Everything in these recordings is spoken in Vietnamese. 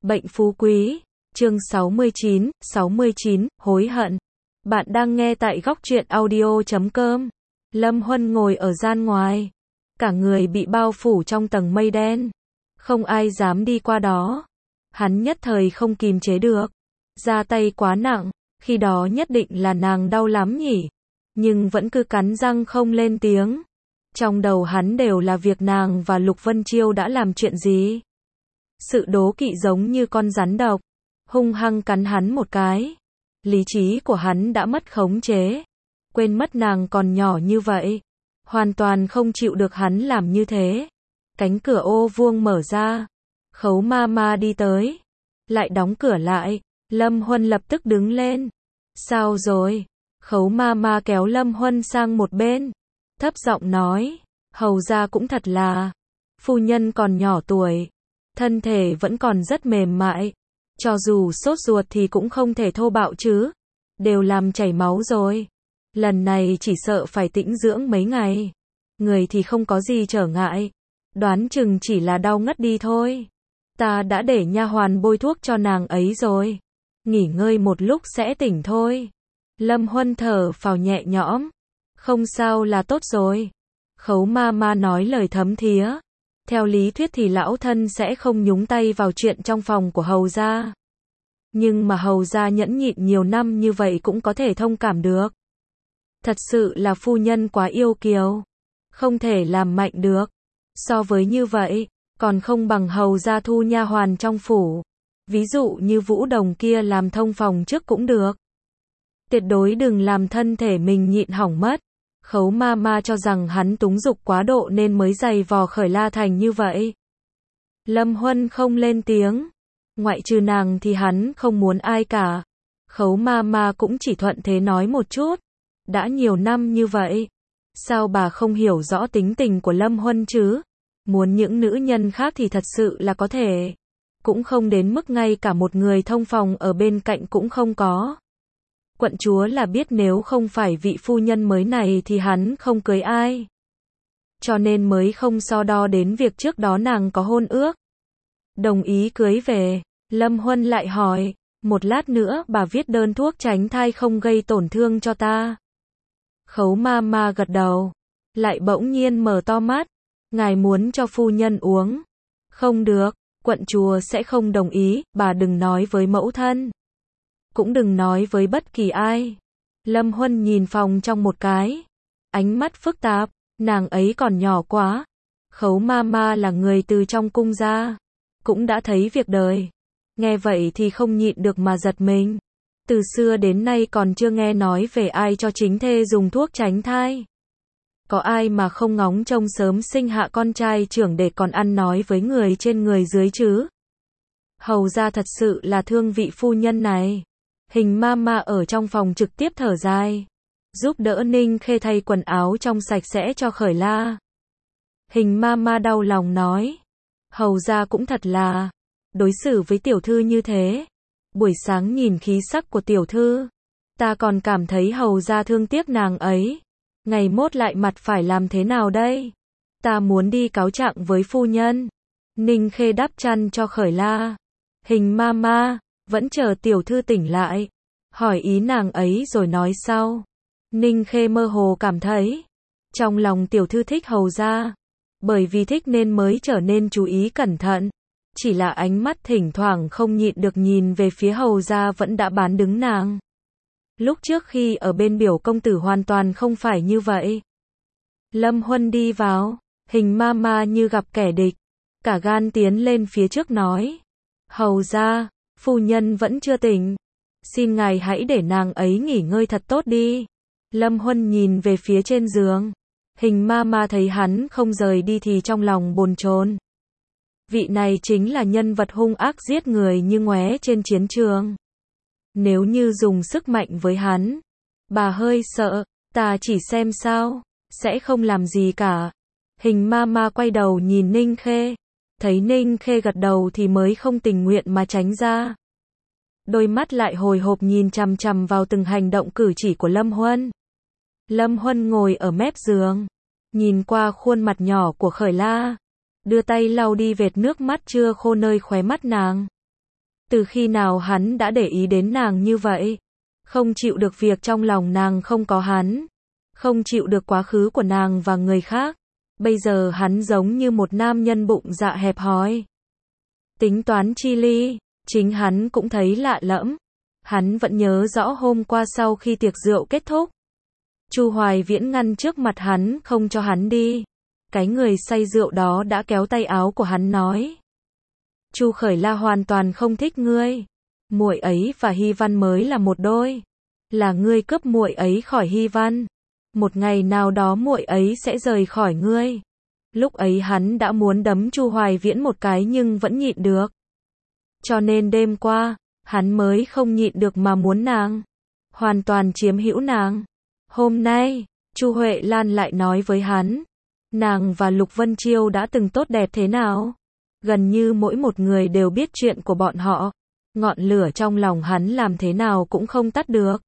Bệnh phú quý, chương 69, hối hận. Bạn đang nghe tại góc truyện audio.com. Lâm Huân ngồi ở gian ngoài, cả người bị bao phủ trong tầng mây đen. Không ai dám đi qua đó. Hắn nhất thời không kìm chế được. Ra tay quá nặng, khi đó nhất định là nàng đau lắm nhỉ. Nhưng vẫn cứ cắn răng không lên tiếng. Trong đầu hắn đều là việc nàng và Lục Vân Chiêu đã làm chuyện gì. Sự đố kỵ giống như con rắn độc, hung hăng cắn hắn một cái. Lý trí của hắn đã mất khống chế, quên mất nàng còn nhỏ như vậy, hoàn toàn không chịu được hắn làm như thế. Cánh cửa ô vuông mở ra, Khấu ma ma đi tới, lại đóng cửa lại. Lâm Huân lập tức đứng lên. Sao rồi? Khấu ma ma kéo Lâm Huân sang một bên, thấp giọng nói, hầu ra cũng thật là, phu nhân còn nhỏ tuổi, thân thể vẫn còn rất mềm mại, cho dù sốt ruột thì cũng không thể thô bạo chứ, đều làm chảy máu rồi. Lần này chỉ sợ phải tĩnh dưỡng mấy ngày. Người thì không có gì trở ngại, đoán chừng chỉ là đau ngất đi thôi. Ta đã để nha hoàn bôi thuốc cho nàng ấy rồi, nghỉ ngơi một lúc sẽ tỉnh thôi. Lâm Huân thở phào nhẹ nhõm, không sao là tốt rồi. Khấu ma ma nói lời thấm thía. Theo lý thuyết thì lão thân sẽ không nhúng tay vào chuyện trong phòng của hầu gia. Nhưng mà hầu gia nhẫn nhịn nhiều năm như vậy cũng có thể thông cảm được. Thật sự là phu nhân quá yêu kiều, không thể làm mạnh được. So với như vậy, còn không bằng hầu gia thu nha hoàn trong phủ. Ví dụ như Vũ Đồng kia làm thông phòng trước cũng được. Tuyệt đối đừng làm thân thể mình nhịn hỏng mất. Khấu ma ma cho rằng hắn túng dục quá độ nên mới giày vò Khởi La Thành như vậy. Lâm Huân không lên tiếng. Ngoại trừ nàng thì hắn không muốn ai cả. Khấu ma ma cũng chỉ thuận thế nói một chút. Đã nhiều năm như vậy, sao bà không hiểu rõ tính tình của Lâm Huân chứ? Muốn những nữ nhân khác thì thật sự là có thể. Cũng không đến mức ngay cả một người thông phòng ở bên cạnh cũng không có. Quận chúa là biết nếu không phải vị phu nhân mới này thì hắn không cưới ai. Cho nên mới không so đo đến việc trước đó nàng có hôn ước. Đồng ý cưới về. Lâm Huân lại hỏi, một lát nữa bà viết đơn thuốc tránh thai không gây tổn thương cho ta. Khấu ma ma gật đầu, lại bỗng nhiên mở to mắt. Ngài muốn cho phu nhân uống? Không được, quận chúa sẽ không đồng ý, bà đừng nói với mẫu thân. Cũng đừng nói với bất kỳ ai. Lâm Huân nhìn phòng trong một cái, ánh mắt phức tạp, nàng ấy còn nhỏ quá. Khấu ma ma là người từ trong cung ra, cũng đã thấy việc đời. Nghe vậy thì không nhịn được mà giật mình. Từ xưa đến nay còn chưa nghe nói về ai cho chính thê dùng thuốc tránh thai. Có ai mà không ngóng trông sớm sinh hạ con trai trưởng để còn ăn nói với người trên người dưới chứ? Hầu ra thật sự là thương vị phu nhân này. Hình ma ma ở trong phòng trực tiếp thở dài, giúp đỡ Ninh Khê thay quần áo trong sạch sẽ cho Khởi La. Hình ma ma đau lòng nói, hầu ra cũng thật là, đối xử với tiểu thư như thế. Buổi sáng nhìn khí sắc của tiểu thư, ta còn cảm thấy hầu ra thương tiếc nàng ấy. Ngày mốt lại mặt phải làm thế nào đây? Ta muốn đi cáo trạng với phu nhân. Ninh Khê đắp chăn cho Khởi La. Hình ma ma vẫn chờ tiểu thư tỉnh lại, hỏi ý nàng ấy rồi nói sau. Ninh Khê mơ hồ cảm thấy, trong lòng tiểu thư thích hầu ra, bởi vì thích nên mới trở nên chú ý cẩn thận. Chỉ là ánh mắt thỉnh thoảng không nhịn được nhìn về phía hầu ra vẫn đã bán đứng nàng. Lúc trước khi ở bên biểu công tử hoàn toàn không phải như vậy. Lâm Huân đi vào, hình ma ma như gặp kẻ địch, cả gan tiến lên phía trước nói, hầu ra, phu nhân vẫn chưa tỉnh, xin ngài hãy để nàng ấy nghỉ ngơi thật tốt đi. Lâm Huân nhìn về phía trên giường, hình ma ma thấy hắn không rời đi thì trong lòng bồn chồn. Vị này chính là nhân vật hung ác giết người như ngoé trên chiến trường. Nếu như dùng sức mạnh với hắn, bà hơi sợ, ta chỉ xem sao, sẽ không làm gì cả. Hình ma ma quay đầu nhìn Ninh Khê, thấy Ninh Khê gật đầu thì mới không tình nguyện mà tránh ra. Đôi mắt lại hồi hộp nhìn chằm chằm vào từng hành động cử chỉ của Lâm Huân. Lâm Huân ngồi ở mép giường, nhìn qua khuôn mặt nhỏ của Khởi La, đưa tay lau đi vệt nước mắt chưa khô nơi khóe mắt nàng. Từ khi nào hắn đã để ý đến nàng như vậy? Không chịu được việc trong lòng nàng không có hắn. Không chịu được quá khứ của nàng và người khác. Bây giờ hắn giống như một nam nhân bụng dạ hẹp hòi. Tính toán chi ly, chính hắn cũng thấy lạ lẫm. Hắn vẫn nhớ rõ hôm qua sau khi tiệc rượu kết thúc. Chu Hoài Viễn ngăn trước mặt hắn không cho hắn đi. Cái người say rượu đó đã kéo tay áo của hắn nói. Chu Khởi La hoàn toàn không thích ngươi. Muội ấy và Hy Văn mới là một đôi. Là ngươi cướp muội ấy khỏi Hy Văn. Một ngày nào đó muội ấy sẽ rời khỏi ngươi. Lúc ấy hắn đã muốn đấm Chu Hoài Viễn một cái nhưng vẫn nhịn được. Cho nên đêm qua, hắn mới không nhịn được mà muốn nàng. Hoàn toàn chiếm hữu nàng. Hôm nay, Chu Huệ Lan lại nói với hắn. Nàng và Lục Vân Chiêu đã từng tốt đẹp thế nào? Gần như mỗi một người đều biết chuyện của bọn họ. Ngọn lửa trong lòng hắn làm thế nào cũng không tắt được.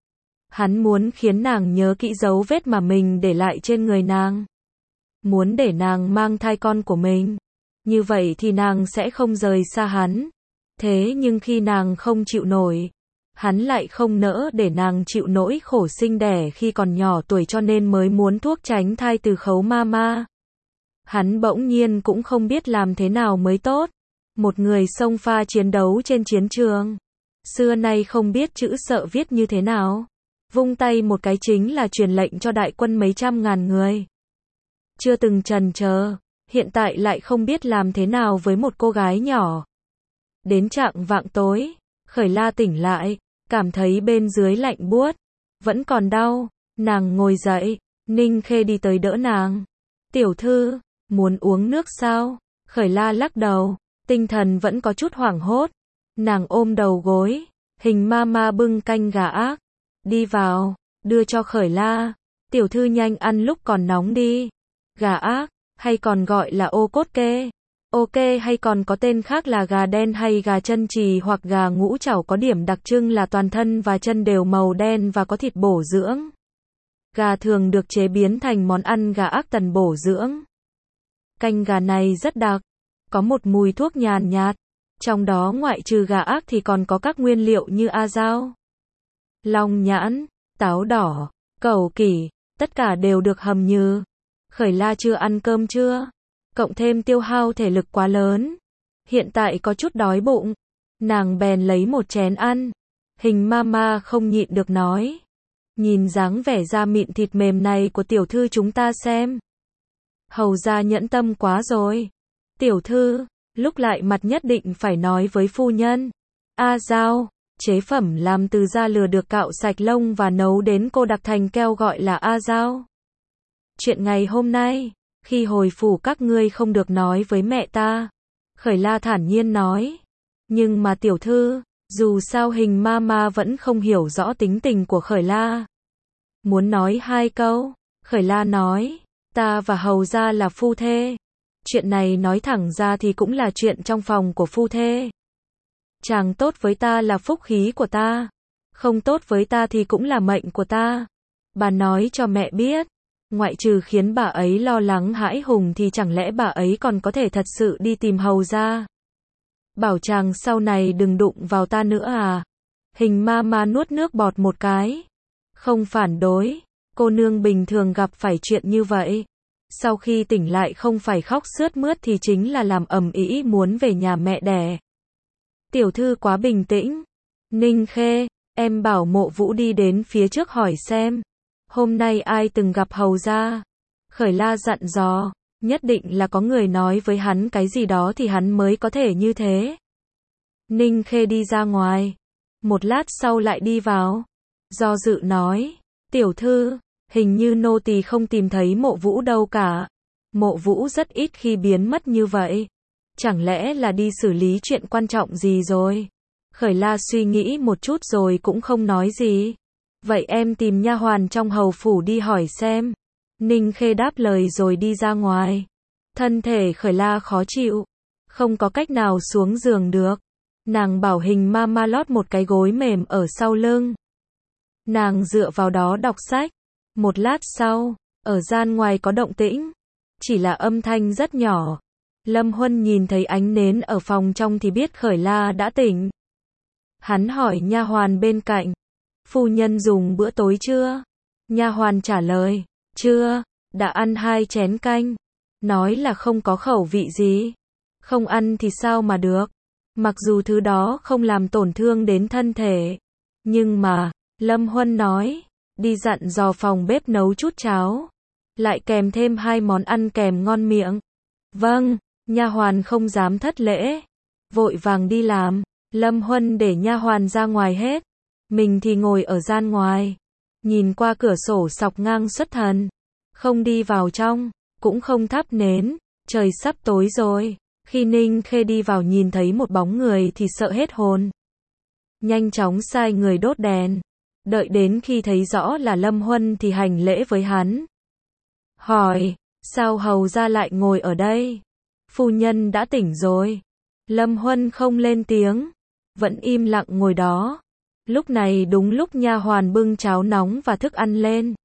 Hắn muốn khiến nàng nhớ kỹ dấu vết mà mình để lại trên người nàng. Muốn để nàng mang thai con của mình. Như vậy thì nàng sẽ không rời xa hắn. Thế nhưng khi nàng không chịu nổi, hắn lại không nỡ để nàng chịu nỗi khổ sinh đẻ khi còn nhỏ tuổi cho nên mới muốn thuốc tránh thai từ Khấu Mama. Hắn bỗng nhiên cũng không biết làm thế nào mới tốt. Một người xông pha chiến đấu trên chiến trường. Xưa nay không biết chữ sợ viết như thế nào. Vung tay một cái chính là truyền lệnh cho đại quân mấy trăm ngàn người. Chưa từng chần chờ, hiện tại lại không biết làm thế nào với một cô gái nhỏ. Đến chạng vạng tối, Khởi La tỉnh lại, cảm thấy bên dưới lạnh buốt, vẫn còn đau, nàng ngồi dậy, Ninh Khê đi tới đỡ nàng. Tiểu thư, muốn uống nước sao? Khởi La lắc đầu, tinh thần vẫn có chút hoảng hốt. Nàng ôm đầu gối, Hình Mama bưng canh gà ác, đi vào, đưa cho Khởi La. Tiểu thư nhanh ăn lúc còn nóng đi. Gà ác, hay còn gọi là ô cốt kê. Ok hay còn có tên khác là gà đen hay gà chân trì hoặc gà ngũ trảo có điểm đặc trưng là toàn thân và chân đều màu đen và có thịt bổ dưỡng. Gà thường được chế biến thành món ăn gà ác tần bổ dưỡng. Canh gà này rất đặc, có một mùi thuốc nhàn nhạt. Trong đó ngoại trừ gà ác thì còn có các nguyên liệu như a dao, long nhãn, táo đỏ, cẩu kỷ, tất cả đều được hầm nhừ. Khởi La chưa ăn cơm trưa, cộng thêm tiêu hao thể lực quá lớn. Hiện tại có chút đói bụng, nàng bèn lấy một chén ăn. Hình Mama không nhịn được nói. Nhìn dáng vẻ da mịn thịt mềm này của tiểu thư chúng ta xem. Hầu gia nhẫn tâm quá rồi. Tiểu thư, lúc lại mặt nhất định phải nói với phu nhân. A dao, chế phẩm làm từ da lừa được cạo sạch lông và nấu đến cô đặc thành keo gọi là a dao. Chuyện ngày hôm nay, khi hồi phủ các ngươi không được nói với mẹ ta. Khởi La thản nhiên nói. Nhưng mà tiểu thư, dù sao Hình Mama vẫn không hiểu rõ tính tình của Khởi La. Muốn nói hai câu, Khởi La nói, ta và hầu gia là phu thê. Chuyện này nói thẳng ra thì cũng là chuyện trong phòng của phu thê. Chàng tốt với ta là phúc khí của ta, không tốt với ta thì cũng là mệnh của ta. Bà nói cho mẹ biết, ngoại trừ khiến bà ấy lo lắng hãi hùng thì chẳng lẽ bà ấy còn có thể thật sự đi tìm hầu gia. Bảo chàng sau này đừng đụng vào ta nữa à. Hình Mama nuốt nước bọt một cái. Không phản đối, cô nương bình thường gặp phải chuyện như vậy. Sau khi tỉnh lại không phải khóc sướt mướt thì chính là làm ầm ĩ muốn về nhà mẹ đẻ. Tiểu thư quá bình tĩnh. Ninh Khê, em bảo Mộ Vũ đi đến phía trước hỏi xem. Hôm nay ai từng gặp hầu gia? Khởi La dặn dò, nhất định là có người nói với hắn cái gì đó thì hắn mới có thể như thế. Ninh Khê đi ra ngoài. Một lát sau lại đi vào. Do dự nói, tiểu thư, hình như nô tỳ không tìm thấy Mộ Vũ đâu cả. Mộ Vũ rất ít khi biến mất như vậy. Chẳng lẽ là đi xử lý chuyện quan trọng gì rồi? Khởi La suy nghĩ một chút rồi cũng không nói gì. Vậy em tìm nha hoàn trong hầu phủ đi hỏi xem. Ninh Khê đáp lời rồi đi ra ngoài. Thân thể Khởi La khó chịu, không có cách nào xuống giường được. Nàng bảo Hình Mama lót một cái gối mềm ở sau lưng. Nàng dựa vào đó đọc sách. Một lát sau, ở gian ngoài có động tĩnh. Chỉ là âm thanh rất nhỏ. Lâm Huân nhìn thấy ánh nến ở phòng trong thì biết Khởi La đã tỉnh. Hắn hỏi nha hoàn bên cạnh, phu nhân dùng bữa tối chưa? Nha hoàn trả lời, chưa, đã ăn 2 chén canh. Nói là không có khẩu vị gì. Không ăn thì sao mà được. Mặc dù thứ đó không làm tổn thương đến thân thể. Nhưng mà, Lâm Huân nói, đi dặn dò phòng bếp nấu chút cháo. Lại kèm thêm 2 món ăn kèm ngon miệng. Vâng, nha hoàn không dám thất lễ. Vội vàng đi làm. Lâm Huân để nha hoàn ra ngoài hết. Mình thì ngồi ở gian ngoài. Nhìn qua cửa sổ sọc ngang xuất thần. Không đi vào trong, cũng không thắp nến. Trời sắp tối rồi. Khi Ninh Khê đi vào nhìn thấy một bóng người thì sợ hết hồn. Nhanh chóng sai người đốt đèn. Đợi đến khi thấy rõ là Lâm Huân thì hành lễ với hắn. Hỏi, sao hầu ra lại ngồi ở đây? Phu nhân đã tỉnh rồi. Lâm Huân không lên tiếng, vẫn im lặng ngồi đó. Lúc này đúng lúc nha hoàn bưng cháo nóng và thức ăn lên.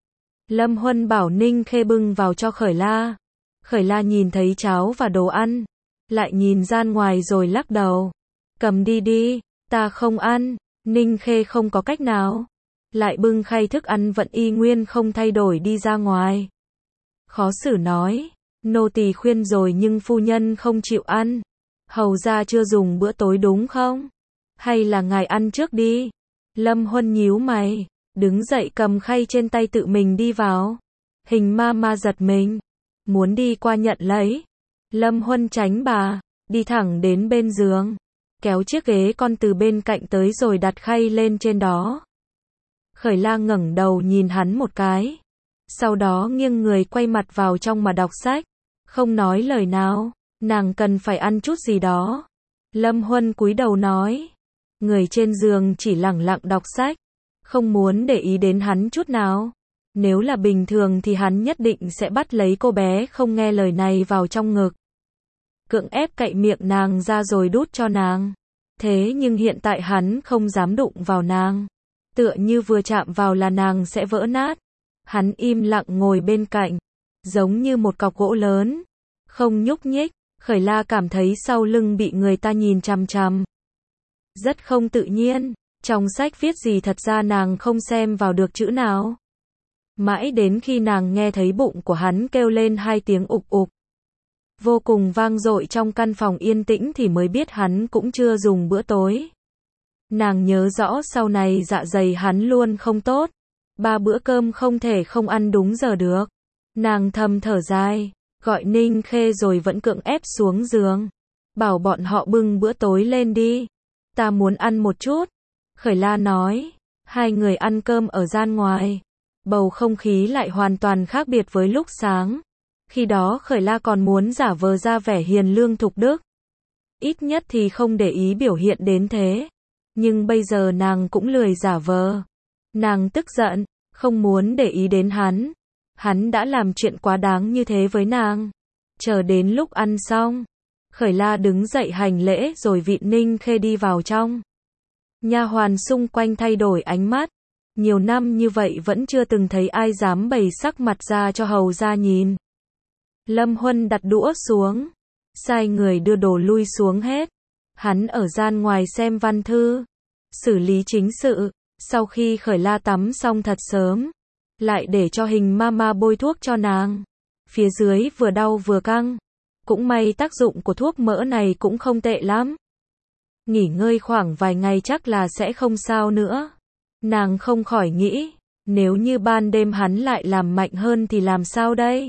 Lâm Huân bảo Ninh Khê bưng vào cho Khởi La. Khởi La nhìn thấy cháo và đồ ăn, lại nhìn gian ngoài rồi lắc đầu. Cầm đi đi, ta không ăn. Ninh Khê không có cách nào. Lại bưng khay thức ăn vẫn y nguyên không thay đổi đi ra ngoài. Khó xử nói, nô tỳ khuyên rồi nhưng phu nhân không chịu ăn. Hầu ra chưa dùng bữa tối đúng không? Hay là ngài ăn trước đi? Lâm Huân nhíu mày, đứng dậy cầm khay trên tay tự mình đi vào. Hình ma ma giật mình, muốn đi qua nhận lấy. Lâm Huân tránh bà, đi thẳng đến bên giường, kéo chiếc ghế con từ bên cạnh tới rồi đặt khay lên trên đó. Khởi La ngẩng đầu nhìn hắn một cái. Sau đó nghiêng người quay mặt vào trong mà đọc sách. Không nói lời nào, nàng cần phải ăn chút gì đó. Lâm Huân cúi đầu nói. Người trên giường chỉ lẳng lặng đọc sách, không muốn để ý đến hắn chút nào. Nếu là bình thường thì hắn nhất định sẽ bắt lấy cô bé không nghe lời này vào trong ngực. Cưỡng ép cạy miệng nàng ra rồi đút cho nàng. Thế nhưng hiện tại hắn không dám đụng vào nàng. Tựa như vừa chạm vào là nàng sẽ vỡ nát. Hắn im lặng ngồi bên cạnh, giống như một cọc gỗ lớn, không nhúc nhích. Khởi La cảm thấy sau lưng bị người ta nhìn chằm chằm. Rất không tự nhiên, trong sách viết gì thật ra nàng không xem vào được chữ nào. Mãi đến khi nàng nghe thấy bụng của hắn kêu lên 2 tiếng ục ục, vô cùng vang dội trong căn phòng yên tĩnh thì mới biết hắn cũng chưa dùng bữa tối. Nàng nhớ rõ sau này dạ dày hắn luôn không tốt. 3 bữa cơm không thể không ăn đúng giờ được. Nàng thầm thở dài, gọi Ninh Khê rồi vẫn cưỡng ép xuống giường. Bảo bọn họ bưng bữa tối lên đi. Ta muốn ăn một chút. Khởi La nói. 2 người ăn cơm ở gian ngoài. Bầu không khí lại hoàn toàn khác biệt với lúc sáng. Khi đó Khởi La còn muốn giả vờ ra vẻ hiền lương thục đức. Ít nhất thì không để ý biểu hiện đến thế. Nhưng bây giờ nàng cũng lười giả vờ. Nàng tức giận, không muốn để ý đến hắn. Hắn đã làm chuyện quá đáng như thế với nàng. Chờ đến lúc ăn xong, Khởi La đứng dậy hành lễ rồi vịn Ninh Khê đi vào trong. Nha hoàn xung quanh thay đổi ánh mắt. Nhiều năm như vậy vẫn chưa từng thấy ai dám bày sắc mặt ra cho hầu ra nhìn. Lâm Huân đặt đũa xuống, sai người đưa đồ lui xuống hết. Hắn ở gian ngoài xem văn thư, xử lý chính sự. Sau khi Khởi La tắm xong thật sớm, lại để cho Hình Mama bôi thuốc cho nàng. Phía dưới vừa đau vừa căng. Cũng may tác dụng của thuốc mỡ này cũng không tệ lắm. Nghỉ ngơi khoảng vài ngày chắc là sẽ không sao nữa. Nàng không khỏi nghĩ, nếu như ban đêm hắn lại làm mạnh hơn thì làm sao đây?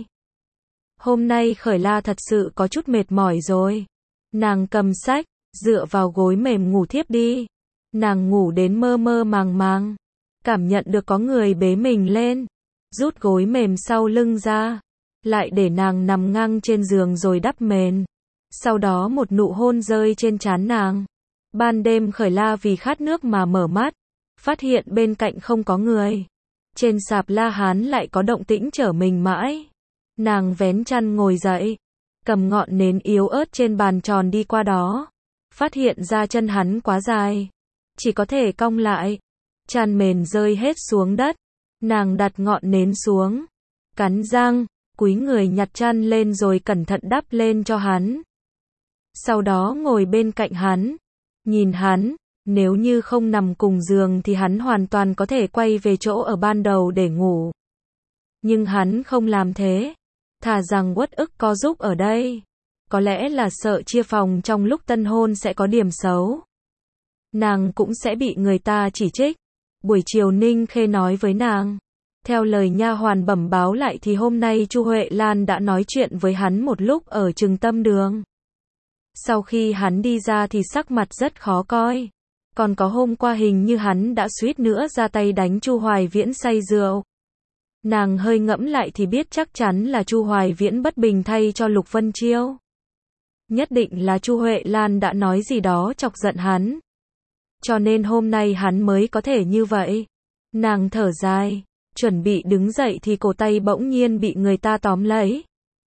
Hôm nay Khởi La thật sự có chút mệt mỏi rồi. Nàng cầm sách, dựa vào gối mềm ngủ thiếp đi. Nàng ngủ đến mơ mơ màng màng, cảm nhận được có người bế mình lên, rút gối mềm sau lưng ra, lại để nàng nằm ngang trên giường rồi đắp mền. Sau đó một nụ hôn rơi trên trán nàng. Ban đêm Khởi La vì khát nước mà mở mắt, phát hiện bên cạnh không có người. Trên sạp La Hán lại có động tĩnh chở mình mãi. Nàng vén chăn ngồi dậy, cầm ngọn nến yếu ớt trên bàn tròn đi qua đó, phát hiện ra chân hắn quá dài, chỉ có thể cong lại. Chăn mền rơi hết xuống đất. Nàng đặt ngọn nến xuống, cắn răng, cúi người nhặt chăn lên rồi cẩn thận đắp lên cho hắn. Sau đó ngồi bên cạnh hắn, nhìn hắn, Nếu như không nằm cùng giường thì hắn hoàn toàn có thể quay về chỗ ở ban đầu để ngủ. Nhưng hắn không làm thế. Thà rằng uất ức co giúp ở đây. Có lẽ là sợ chia phòng trong lúc tân hôn sẽ có điểm xấu. Nàng cũng sẽ bị người ta chỉ trích. Buổi chiều Ninh Khê nói với nàng. Theo lời nha hoàn bẩm báo lại thì hôm nay Chu Huệ Lan đã nói chuyện với hắn một lúc ở Trừng Tâm Đường. Sau khi hắn đi ra thì sắc mặt rất khó coi. Còn có hôm qua hình như hắn đã suýt nữa ra tay đánh Chu Hoài Viễn say rượu. Nàng hơi ngẫm lại thì biết chắc chắn là Chu Hoài Viễn bất bình thay cho Lục Vân Chiêu. Nhất định là Chu Huệ Lan đã nói gì đó chọc giận hắn. Cho nên hôm nay hắn mới có thể như vậy. Nàng thở dài, chuẩn bị đứng dậy thì cổ tay bỗng nhiên bị người ta tóm lấy.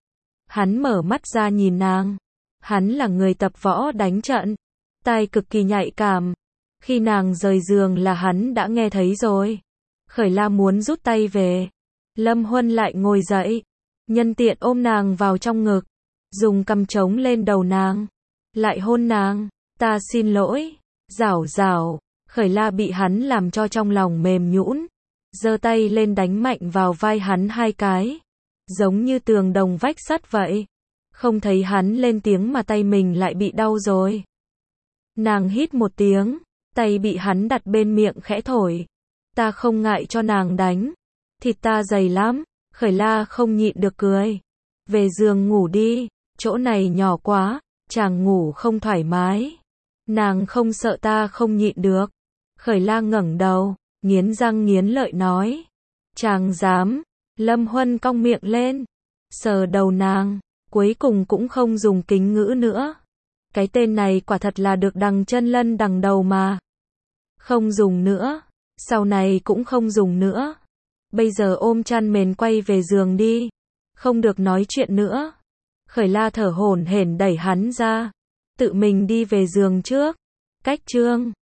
Hắn mở mắt ra nhìn nàng. Hắn là người tập võ đánh trận. Tai cực kỳ nhạy cảm. Khi nàng rời giường là hắn đã nghe thấy rồi. Khởi La muốn rút tay về. Lâm Huân lại ngồi dậy. Nhân tiện ôm nàng vào trong ngực. Dùng cằm trống lên đầu nàng. Lại hôn nàng. Ta xin lỗi. Rảo rảo. Khởi La bị hắn làm cho trong lòng mềm nhũn. Giơ tay lên đánh mạnh vào vai hắn 2 cái. Giống như tường đồng vách sắt vậy. Không thấy hắn lên tiếng mà tay mình lại bị đau rồi. Nàng hít một tiếng. Tay bị hắn đặt bên miệng khẽ thổi. Ta không ngại cho nàng đánh. Thịt ta dày lắm. Khởi La không nhịn được cười. Về giường ngủ đi. Chỗ này nhỏ quá. Chàng ngủ không thoải mái. Nàng không sợ ta không nhịn được. Khởi La ngẩng đầu. Nghiến răng nghiến lợi nói. Chàng dám. Lâm Huân cong miệng lên. Sờ đầu nàng. Cuối cùng cũng không dùng kính ngữ nữa. Cái tên này quả thật là được đằng chân lân đằng đầu mà. Không dùng nữa. Sau này cũng không dùng nữa. Bây giờ ôm chăn mền quay về giường đi. Không được nói chuyện nữa. Khởi La thở hổn hển đẩy hắn ra. Tự mình đi về giường trước. Cách chương